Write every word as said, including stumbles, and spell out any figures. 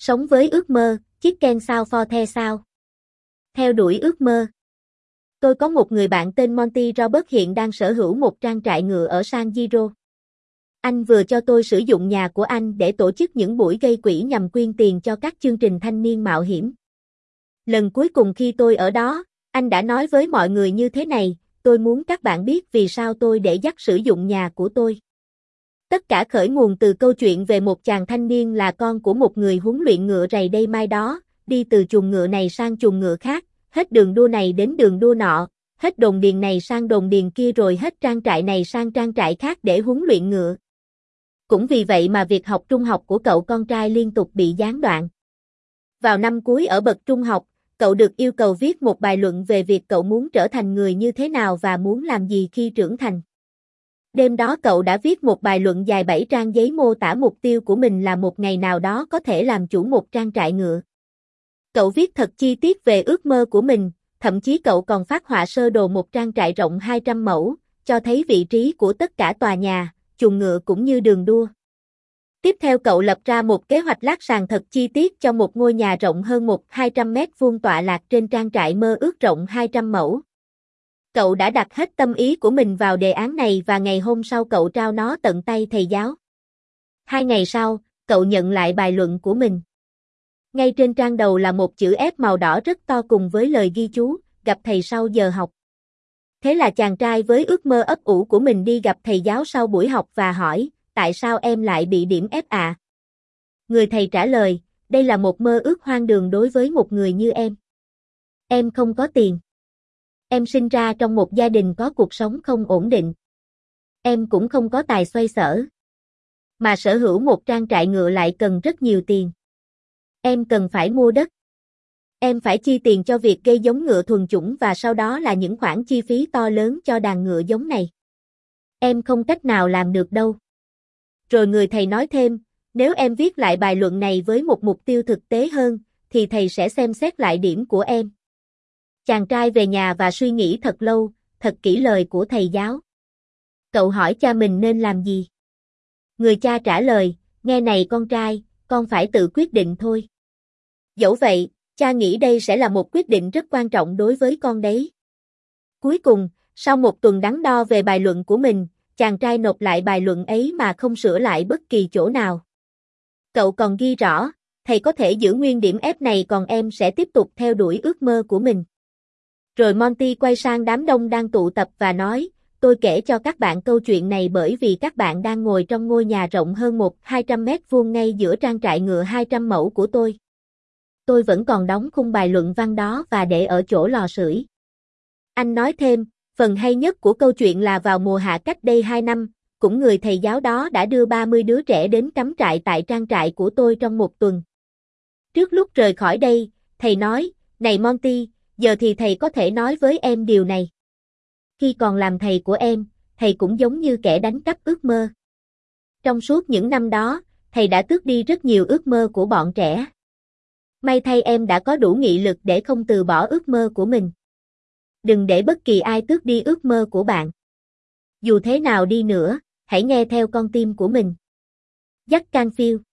Sống với ước mơ, Chicken sao for the sao. Theo đuổi ước mơ. Tôi có một người bạn tên Monty Robert hiện đang sở hữu một trang trại ngựa ở San Diego. Anh vừa cho tôi sử dụng nhà của anh để tổ chức những buổi gây quỹ nhằm quyên tiền cho các chương trình thanh niên mạo hiểm. Lần cuối cùng khi tôi ở đó, anh đã nói với mọi người như thế này, tôi muốn các bạn biết vì sao tôi để dắt sử dụng nhà của tôi. Tất cả khởi nguồn từ câu chuyện về một chàng thanh niên là con của một người huấn luyện ngựa rày đây mai đó, đi từ chuồng ngựa này sang chuồng ngựa khác, hết đường đua này đến đường đua nọ, hết đồn điền này sang đồn điền kia rồi hết trang trại này sang trang trại khác để huấn luyện ngựa. Cũng vì vậy mà việc học trung học của cậu con trai liên tục bị gián đoạn. Vào năm cuối ở bậc trung học, cậu được yêu cầu viết một bài luận về việc cậu muốn trở thành người như thế nào và muốn làm gì khi trưởng thành. Đêm đó cậu đã viết một bài luận dài bảy trang giấy mô tả mục tiêu của mình là một ngày nào đó có thể làm chủ một trang trại ngựa. Cậu viết thật chi tiết về ước mơ của mình, thậm chí cậu còn phác họa sơ đồ một trang trại rộng hai trăm mẫu, cho thấy vị trí của tất cả tòa nhà, chuồng ngựa cũng như đường đua. Tiếp theo cậu lập ra một kế hoạch lát sàn thật chi tiết cho một ngôi nhà rộng hơn một hai trăm mét vuông tọa lạc trên trang trại mơ ước rộng hai trăm mẫu. Cậu đã đặt hết tâm ý của mình vào đề án này và ngày hôm sau cậu trao nó tận tay thầy giáo. Hai ngày sau, cậu nhận lại bài luận của mình. Ngay trên trang đầu là một chữ F màu đỏ rất to cùng với lời ghi chú, gặp thầy sau giờ học. Thế là chàng trai với ước mơ ấp ủ của mình đi gặp thầy giáo sau buổi học và hỏi, tại sao em lại bị điểm F ạ? À? Người thầy trả lời, đây là một mơ ước hoang đường đối với một người như em. Em không có tiền. Em sinh ra trong một gia đình có cuộc sống không ổn định. Em cũng không có tài xoay sở. Mà sở hữu một trang trại ngựa lại cần rất nhiều tiền. Em cần phải mua đất. Em phải chi tiền cho việc gây giống ngựa thuần chủng và sau đó là những khoản chi phí to lớn cho đàn ngựa giống này. Em không cách nào làm được đâu. Rồi người thầy nói thêm, nếu em viết lại bài luận này với một mục tiêu thực tế hơn, thì thầy sẽ xem xét lại điểm của em. Chàng trai về nhà và suy nghĩ thật lâu, thật kỹ lời của thầy giáo. Cậu hỏi cha mình nên làm gì? Người cha trả lời, nghe này con trai, con phải tự quyết định thôi. Dẫu vậy, cha nghĩ đây sẽ là một quyết định rất quan trọng đối với con đấy. Cuối cùng, sau một tuần đắn đo về bài luận của mình, chàng trai nộp lại bài luận ấy mà không sửa lại bất kỳ chỗ nào. Cậu còn ghi rõ, thầy có thể giữ nguyên điểm F này còn em sẽ tiếp tục theo đuổi ước mơ của mình. Rồi Monty quay sang đám đông đang tụ tập và nói, tôi kể cho các bạn câu chuyện này bởi vì các bạn đang ngồi trong ngôi nhà rộng hơn một hai trăm mét vuông ngay giữa trang trại ngựa hai trăm mẫu của tôi. Tôi vẫn còn đóng khung bài luận văn đó và để ở chỗ lò sưởi. Anh nói thêm, phần hay nhất của câu chuyện là vào mùa hạ cách đây hai năm, cũng người thầy giáo đó đã đưa ba mươi đứa trẻ đến cắm trại tại trang trại của tôi trong một tuần. Trước lúc rời khỏi đây, thầy nói, này Monty, giờ thì thầy có thể nói với em điều này. Khi còn làm thầy của em, thầy cũng giống như kẻ đánh cắp ước mơ. Trong suốt những năm đó, thầy đã tước đi rất nhiều ước mơ của bọn trẻ. May thay em đã có đủ nghị lực để không từ bỏ ước mơ của mình. Đừng để bất kỳ ai tước đi ước mơ của bạn. Dù thế nào đi nữa, hãy nghe theo con tim của mình. Jack Canfield